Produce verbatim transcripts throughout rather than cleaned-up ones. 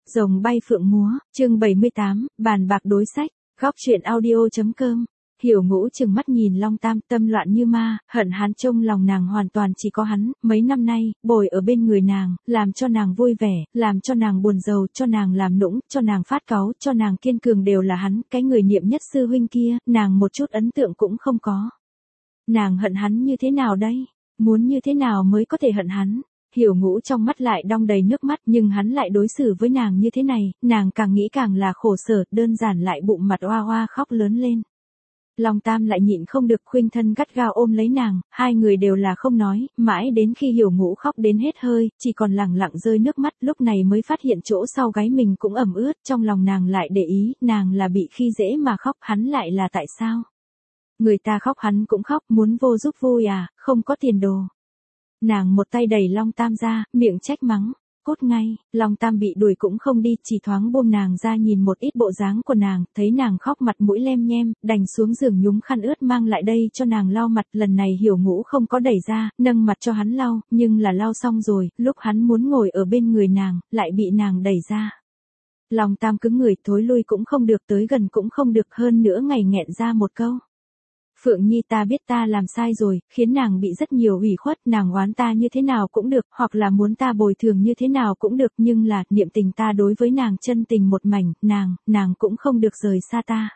Rồng bay phượng múa, chương bảy mươi tám, bàn bạc đối sách, góc truyện audio.com. Hiểu Ngũ trừng mắt nhìn Long Tam, tâm loạn như ma, hận hắn, trong lòng nàng hoàn toàn chỉ có hắn, mấy năm nay, bồi ở bên người nàng, làm cho nàng vui vẻ, làm cho nàng buồn rầu, cho nàng làm nũng, cho nàng phát cáu, cho nàng kiên cường đều là hắn, cái người niệm nhất sư huynh kia, nàng một chút ấn tượng cũng không có. Nàng hận hắn như thế nào đây? Muốn như thế nào mới có thể hận hắn? Hiểu Ngũ trong mắt lại đong đầy nước mắt, nhưng hắn lại đối xử với nàng như thế này, nàng càng nghĩ càng là khổ sở, đơn giản lại bụng mặt oa oa khóc lớn lên. Long Tam lại nhịn không được, khuynh thân gắt gao ôm lấy nàng, hai người đều là không nói, mãi đến khi Hiểu Ngũ khóc đến hết hơi, chỉ còn lẳng lặng rơi nước mắt, lúc này mới phát hiện chỗ sau gáy mình cũng ẩm ướt, trong lòng nàng lại để ý, nàng là bị khi dễ mà khóc, hắn lại là tại sao? Người ta khóc hắn cũng khóc, muốn vô giúp vui à, không có tiền đồ. Nàng một tay đẩy Long Tam ra, miệng trách mắng, cút ngay. Long Tam bị đuổi cũng không đi, chỉ thoáng buông nàng ra nhìn một ít bộ dáng của nàng, thấy nàng khóc mặt mũi lem nhem, đành xuống giường nhúng khăn ướt mang lại đây cho nàng lau mặt. Lần này Hiểu Ngũ không có đẩy ra, nâng mặt cho hắn lau, nhưng là lau xong rồi, lúc hắn muốn ngồi ở bên người nàng, lại bị nàng đẩy ra. Long Tam cứng người, thối lui cũng không được, tới gần cũng không được, hơn nữa ngày nghẹn ra một câu. Phượng Nhi, ta biết ta làm sai rồi, khiến nàng bị rất nhiều ủy khuất, nàng oán ta như thế nào cũng được, hoặc là muốn ta bồi thường như thế nào cũng được, nhưng là, niệm tình ta đối với nàng chân tình một mảnh, nàng, nàng cũng không được rời xa ta.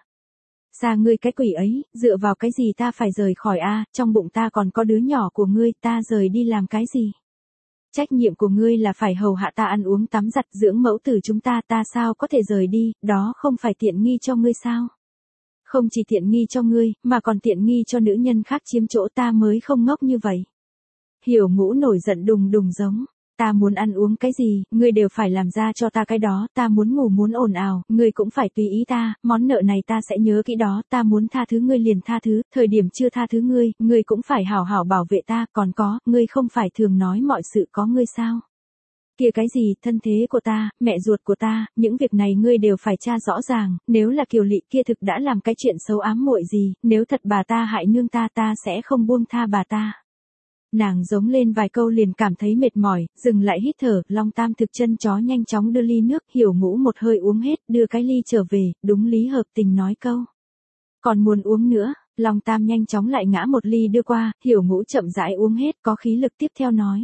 Xa ngươi cái quỷ ấy, dựa vào cái gì ta phải rời khỏi a, trong bụng ta còn có đứa nhỏ của ngươi, ta rời đi làm cái gì? Trách nhiệm của ngươi là phải hầu hạ ta ăn uống tắm giặt dưỡng mẫu tử chúng ta, ta sao có thể rời đi, đó không phải tiện nghi cho ngươi sao? Không chỉ tiện nghi cho ngươi, mà còn tiện nghi cho nữ nhân khác chiếm chỗ, ta mới không ngốc như vậy. Hiểu Ngũ nổi giận đùng đùng giống, ta muốn ăn uống cái gì, ngươi đều phải làm ra cho ta cái đó, ta muốn ngủ muốn ồn ào, ngươi cũng phải tùy ý ta, món nợ này ta sẽ nhớ kỹ đó, ta muốn tha thứ ngươi liền tha thứ, thời điểm chưa tha thứ ngươi, ngươi cũng phải hảo hảo bảo vệ ta, còn có, ngươi không phải thường nói mọi sự có ngươi sao? Kia cái gì, thân thế của ta, mẹ ruột của ta, những việc này ngươi đều phải tra rõ ràng, nếu là Kiều Lị kia thực đã làm cái chuyện xấu ám muội gì, nếu thật bà ta hại nương ta, ta sẽ không buông tha bà ta. Nàng giống lên vài câu liền cảm thấy mệt mỏi, dừng lại hít thở, Long Tam thực chân chó nhanh chóng đưa ly nước, Hiểu Ngũ một hơi uống hết, đưa cái ly trở về, đúng lý hợp tình nói câu. Còn muốn uống nữa, Long Tam nhanh chóng lại ngã một ly đưa qua, Hiểu Ngũ chậm rãi uống hết, có khí lực tiếp theo nói.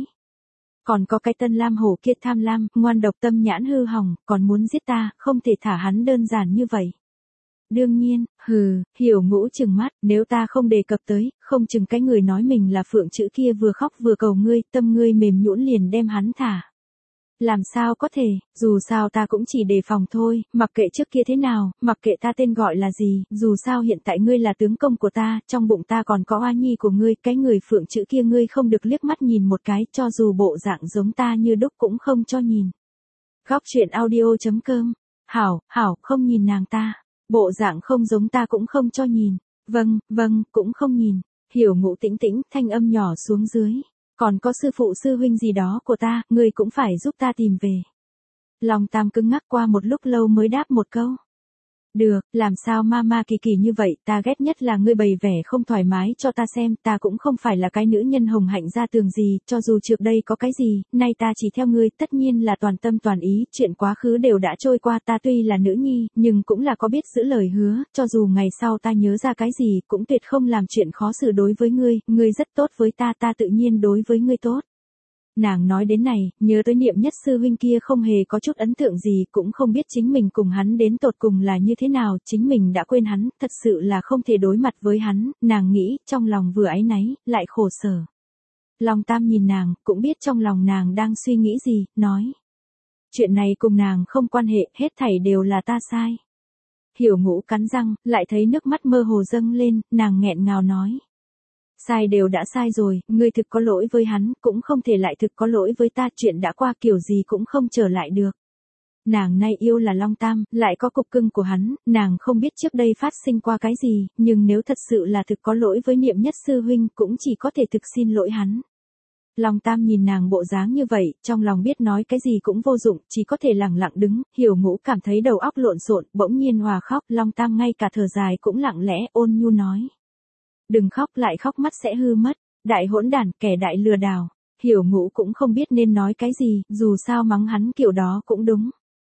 Còn có cái Tân Lam Hổ kia tham lam, ngoan độc tâm nhãn hư hỏng, còn muốn giết ta, không thể thả hắn đơn giản như vậy. Đương nhiên, hừ, Hiểu Ngũ trừng mắt, nếu ta không đề cập tới, không chừng cái người nói mình là Phượng chữ kia vừa khóc vừa cầu ngươi, tâm ngươi mềm nhũn liền đem hắn thả. Làm sao có thể, dù sao ta cũng chỉ đề phòng thôi, mặc kệ trước kia thế nào, mặc kệ ta tên gọi là gì, dù sao hiện tại ngươi là tướng công của ta, trong bụng ta còn có oa nhi của ngươi, cái người Phượng chữ kia ngươi không được liếc mắt nhìn một cái, cho dù bộ dạng giống ta như đúc cũng không cho nhìn. Góc truyện audio.com. Hảo, hảo, không nhìn nàng ta. Bộ dạng không giống ta cũng không cho nhìn. Vâng, vâng, cũng không nhìn. Hiểu Ngũ tĩnh tĩnh, thanh âm nhỏ xuống dưới. Còn có sư phụ sư huynh gì đó của ta, ngươi cũng phải giúp ta tìm về. Long Tam cứng ngắc qua một lúc lâu mới đáp một câu. Được, làm sao ma ma kỳ kỳ như vậy, ta ghét nhất là ngươi bày vẻ không thoải mái cho ta xem, ta cũng không phải là cái nữ nhân hồng hạnh ra tường gì, cho dù trước đây có cái gì, nay ta chỉ theo ngươi, tất nhiên là toàn tâm toàn ý, chuyện quá khứ đều đã trôi qua, ta tuy là nữ nhi, nhưng cũng là có biết giữ lời hứa, cho dù ngày sau ta nhớ ra cái gì, cũng tuyệt không làm chuyện khó xử đối với ngươi, ngươi rất tốt với ta, ta tự nhiên đối với ngươi tốt. Nàng nói đến này, nhớ tới niệm nhất sư huynh kia không hề có chút ấn tượng gì, cũng không biết chính mình cùng hắn đến tột cùng là như thế nào, chính mình đã quên hắn, thật sự là không thể đối mặt với hắn, nàng nghĩ, trong lòng vừa áy náy, lại khổ sở. Long Tam nhìn nàng, cũng biết trong lòng nàng đang suy nghĩ gì, nói. Chuyện này cùng nàng không quan hệ, hết thảy đều là ta sai. Hiểu Ngũ cắn răng, lại thấy nước mắt mơ hồ dâng lên, nàng nghẹn ngào nói. Sai đều đã sai rồi, ngươi thực có lỗi với hắn, cũng không thể lại thực có lỗi với ta, chuyện đã qua kiểu gì cũng không trở lại được. Nàng nay yêu là Long Tam, lại có cục cưng của hắn, nàng không biết trước đây phát sinh qua cái gì, nhưng nếu thật sự là thực có lỗi với niệm nhất sư huynh, cũng chỉ có thể thực xin lỗi hắn. Long Tam nhìn nàng bộ dáng như vậy, trong lòng biết nói cái gì cũng vô dụng, chỉ có thể lẳng lặng đứng, Hiểu Ngũ cảm thấy đầu óc lộn xộn, bỗng nhiên hòa khóc, Long Tam ngay cả thở dài cũng lặng lẽ ôn nhu nói. Đừng khóc, lại khóc mắt sẽ hư mất, đại hỗn đản, kẻ đại lừa đảo. Hiểu Ngũ cũng không biết nên nói cái gì, dù sao mắng hắn kiểu đó cũng đúng.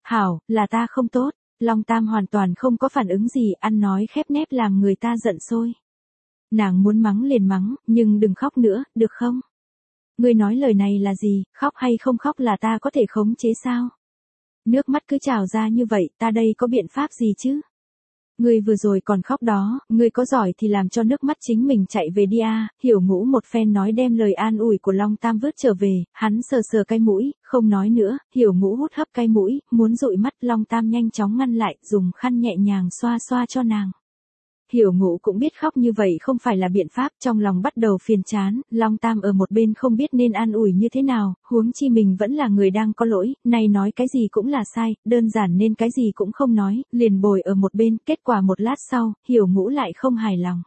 Hảo, là ta không tốt. Long Tam hoàn toàn không có phản ứng gì, ăn nói khép nép làm người ta giận sôi. Nàng muốn mắng liền mắng, nhưng đừng khóc nữa, được không? Ngươi nói lời này là gì, khóc hay không khóc là ta có thể khống chế sao? Nước mắt cứ trào ra như vậy, ta đây có biện pháp gì chứ? Ngươi vừa rồi còn khóc đó, ngươi có giỏi thì làm cho nước mắt chính mình chạy về đi a. Hiểu Ngũ một phen nói đem lời an ủi của Long Tam vớt trở về, hắn sờ sờ cái mũi, không nói nữa, Hiểu Ngũ hút hấp cái mũi, muốn dụi mắt, Long Tam nhanh chóng ngăn lại, dùng khăn nhẹ nhàng xoa xoa cho nàng. Hiểu Ngũ cũng biết khóc như vậy không phải là biện pháp, trong lòng bắt đầu phiền chán, Long Tam ở một bên không biết nên an ủi như thế nào, huống chi mình vẫn là người đang có lỗi, nay nói cái gì cũng là sai, đơn giản nên cái gì cũng không nói, liền bồi ở một bên, kết quả một lát sau, Hiểu Ngũ lại không hài lòng.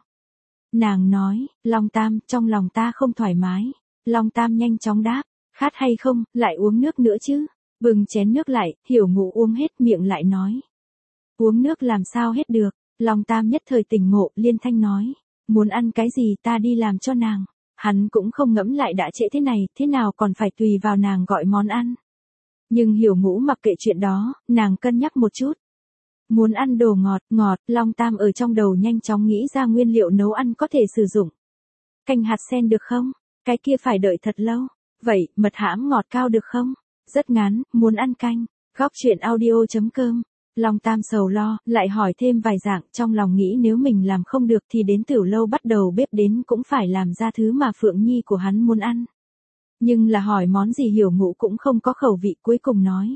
Nàng nói, Long Tam, trong lòng ta không thoải mái. Long Tam nhanh chóng đáp, khát hay không, lại uống nước nữa chứ. Bừng chén nước lại, Hiểu Ngũ uống hết miệng lại nói. Uống nước làm sao hết được. Long Tam nhất thời tỉnh ngộ, liên thanh nói, muốn ăn cái gì ta đi làm cho nàng. Hắn cũng không ngẫm lại đã trễ thế này, thế nào còn phải tùy vào nàng gọi món ăn. Nhưng Hiểu Ngũ mặc kệ chuyện đó, nàng cân nhắc một chút. Muốn ăn đồ ngọt, ngọt, Long Tam ở trong đầu nhanh chóng nghĩ ra nguyên liệu nấu ăn có thể sử dụng. Canh hạt sen được không? Cái kia phải đợi thật lâu. Vậy, mật hãm ngọt cao được không? Rất ngán, muốn ăn canh. Góc truyện audio chấm com. Long Tam sầu lo, lại hỏi thêm vài dạng, trong lòng nghĩ nếu mình làm không được thì đến Tiểu Lâu bắt đầu bếp đến cũng phải làm ra thứ mà Phượng Nhi của hắn muốn ăn. Nhưng là hỏi món gì Hiểu Ngũ cũng không có khẩu vị, cuối cùng nói.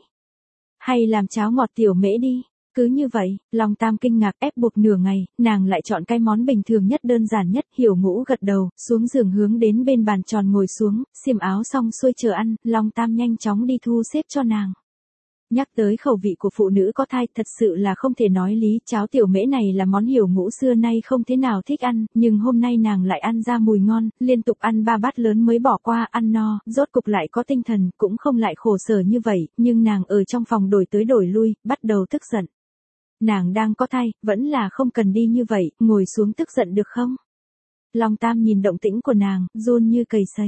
Hay làm cháo ngọt tiểu mễ đi. Cứ như vậy, Long Tam kinh ngạc ép buộc nửa ngày, nàng lại chọn cái món bình thường nhất đơn giản nhất, Hiểu Ngũ gật đầu, xuống giường hướng đến bên bàn tròn ngồi xuống, xiêm áo xong xuôi chờ ăn, Long Tam nhanh chóng đi thu xếp cho nàng. Nhắc tới khẩu vị của phụ nữ có thai thật sự là không thể nói lý, cháo tiểu mễ này là món Hiểu Ngũ xưa nay không thế nào thích ăn, nhưng hôm nay nàng lại ăn ra mùi ngon, liên tục ăn ba bát lớn mới bỏ qua, ăn no, rốt cục lại có tinh thần, cũng không lại khổ sở như vậy, nhưng nàng ở trong phòng đổi tới đổi lui, bắt đầu tức giận. Nàng đang có thai, vẫn là không cần đi như vậy, ngồi xuống tức giận được không? Long Tam nhìn động tĩnh của nàng, run như cầy sấy.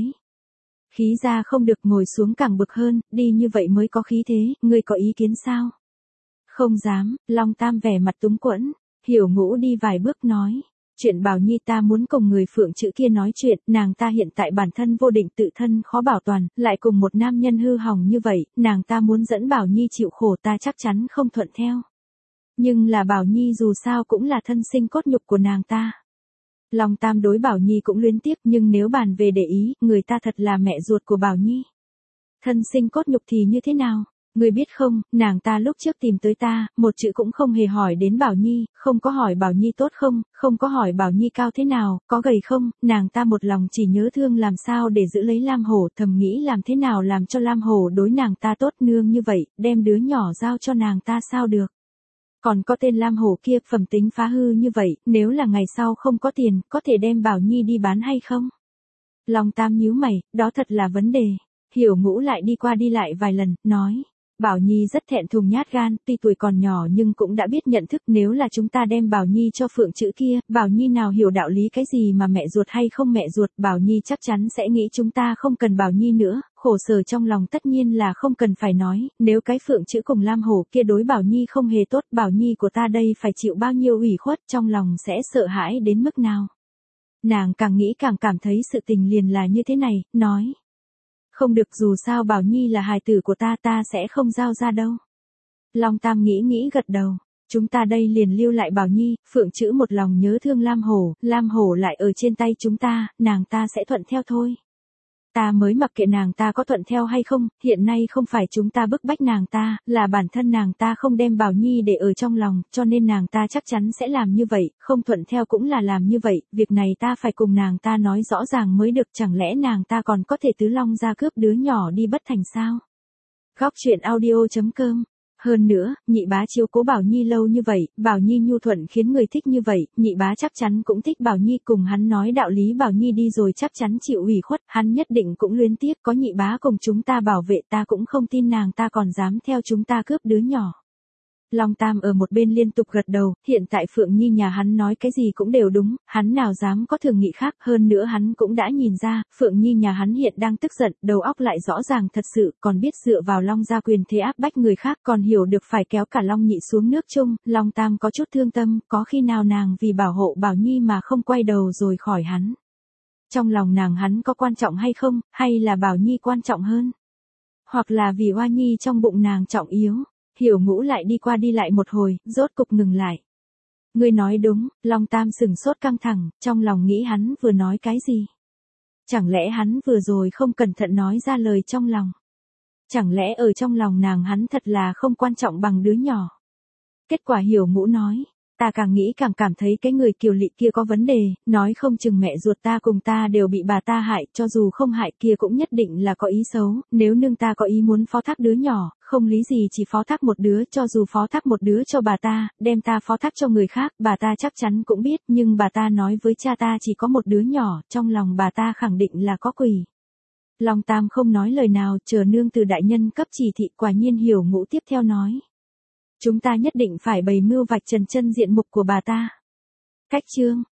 Khí ra không được, ngồi xuống càng bực hơn, đi như vậy mới có khí thế, ngươi có ý kiến sao? Không dám, Long Tam vẻ mặt túng quẫn, Hiểu Ngũ đi vài bước nói. Chuyện Bảo Nhi ta muốn cùng người Phượng chữ kia nói chuyện, nàng ta hiện tại bản thân vô định tự thân khó bảo toàn, lại cùng một nam nhân hư hỏng như vậy, nàng ta muốn dẫn Bảo Nhi chịu khổ ta chắc chắn không thuận theo. Nhưng là Bảo Nhi dù sao cũng là thân sinh cốt nhục của nàng ta. Long Tam đối Bảo Nhi cũng luyến tiếc, nhưng nếu bàn về để ý, người ta thật là mẹ ruột của Bảo Nhi. Thân sinh cốt nhục thì như thế nào? Người biết không, nàng ta lúc trước tìm tới ta, một chữ cũng không hề hỏi đến Bảo Nhi, không có hỏi Bảo Nhi tốt không, không có hỏi Bảo Nhi cao thế nào, có gầy không, nàng ta một lòng chỉ nhớ thương làm sao để giữ lấy Lam Hổ, thầm nghĩ làm thế nào làm cho Lam Hổ đối nàng ta tốt nương như vậy, đem đứa nhỏ giao cho nàng ta sao được. Còn có tên Lam Hổ kia phẩm tính phá hư như vậy, nếu là ngày sau không có tiền, có thể đem Bảo Nhi đi bán hay không? Long Tam nhíu mày, đó thật là vấn đề. Hiểu Ngũ lại đi qua đi lại vài lần, nói. Bảo Nhi rất thẹn thùng nhát gan, tuy tuổi còn nhỏ nhưng cũng đã biết nhận thức, nếu là chúng ta đem Bảo Nhi cho Phượng chữ kia, Bảo Nhi nào hiểu đạo lý cái gì mà mẹ ruột hay không mẹ ruột, Bảo Nhi chắc chắn sẽ nghĩ chúng ta không cần Bảo Nhi nữa, khổ sở trong lòng tất nhiên là không cần phải nói, nếu cái Phượng chữ cùng Lam Hổ kia đối Bảo Nhi không hề tốt, Bảo Nhi của ta đây phải chịu bao nhiêu ủy khuất, trong lòng sẽ sợ hãi đến mức nào. Nàng càng nghĩ càng cảm thấy sự tình liền là như thế này, nói. Không được, dù sao Bảo Nhi là hài tử của ta, ta sẽ không giao ra đâu. Long Tam nghĩ nghĩ gật đầu. Chúng ta đây liền lưu lại Bảo Nhi, Phượng chữ một lòng nhớ thương Lam Hổ, Lam Hổ lại ở trên tay chúng ta, nàng ta sẽ thuận theo thôi. Ta mới mặc kệ nàng ta có thuận theo hay không, hiện nay không phải chúng ta bức bách nàng ta, là bản thân nàng ta không đem Bảo Nhi để ở trong lòng, cho nên nàng ta chắc chắn sẽ làm như vậy, không thuận theo cũng là làm như vậy, việc này ta phải cùng nàng ta nói rõ ràng mới được, chẳng lẽ nàng ta còn có thể tứ long ra cướp đứa nhỏ đi bất thành sao? Góc truyện audio chấm com. Hơn nữa, nhị bá chiếu cố Bảo Nhi lâu như vậy, Bảo Nhi nhu thuận khiến người thích như vậy, nhị bá chắc chắn cũng thích Bảo Nhi, cùng hắn nói đạo lý Bảo Nhi đi rồi chắc chắn chịu ủy khuất, hắn nhất định cũng luyến tiếc, có nhị bá cùng chúng ta bảo vệ ta cũng không tin nàng ta còn dám theo chúng ta cướp đứa nhỏ. Long Tam ở một bên liên tục gật đầu, hiện tại Phượng Nhi nhà hắn nói cái gì cũng đều đúng, hắn nào dám có thường nghị khác, hơn nữa hắn cũng đã nhìn ra, Phượng Nhi nhà hắn hiện đang tức giận, đầu óc lại rõ ràng thật sự, còn biết dựa vào Long gia quyền thế áp bách người khác, còn hiểu được phải kéo cả Long Nhị xuống nước chung, Long Tam có chút thương tâm, có khi nào nàng vì bảo hộ Bảo Nhi mà không quay đầu rồi khỏi hắn. Trong lòng nàng hắn có quan trọng hay không, hay là Bảo Nhi quan trọng hơn? Hoặc là vì Hoa Nhi trong bụng nàng trọng yếu? Hiểu Ngũ lại đi qua đi lại một hồi, rốt cục ngừng lại. Ngươi nói đúng, Long Tam sừng sốt căng thẳng, trong lòng nghĩ hắn vừa nói cái gì? Chẳng lẽ hắn vừa rồi không cẩn thận nói ra lời trong lòng? Chẳng lẽ ở trong lòng nàng hắn thật là không quan trọng bằng đứa nhỏ? Kết quả Hiểu Ngũ nói, ta càng nghĩ càng cảm thấy cái người Kiều Lị kia có vấn đề, nói không chừng mẹ ruột ta cùng ta đều bị bà ta hại, cho dù không hại kia cũng nhất định là có ý xấu, nếu nương ta có ý muốn phó thác đứa nhỏ, không lý gì chỉ phó thác một đứa, cho dù phó thác một đứa cho bà ta, đem ta phó thác cho người khác, bà ta chắc chắn cũng biết, nhưng bà ta nói với cha ta chỉ có một đứa nhỏ, trong lòng bà ta khẳng định là có quỷ. Long Tam không nói lời nào, chờ nương từ đại nhân cấp chỉ thị, quả nhiên Hiểu Ngũ tiếp theo nói. Chúng ta nhất định phải bày mưu vạch trần chân diện mục của bà ta. Cách chương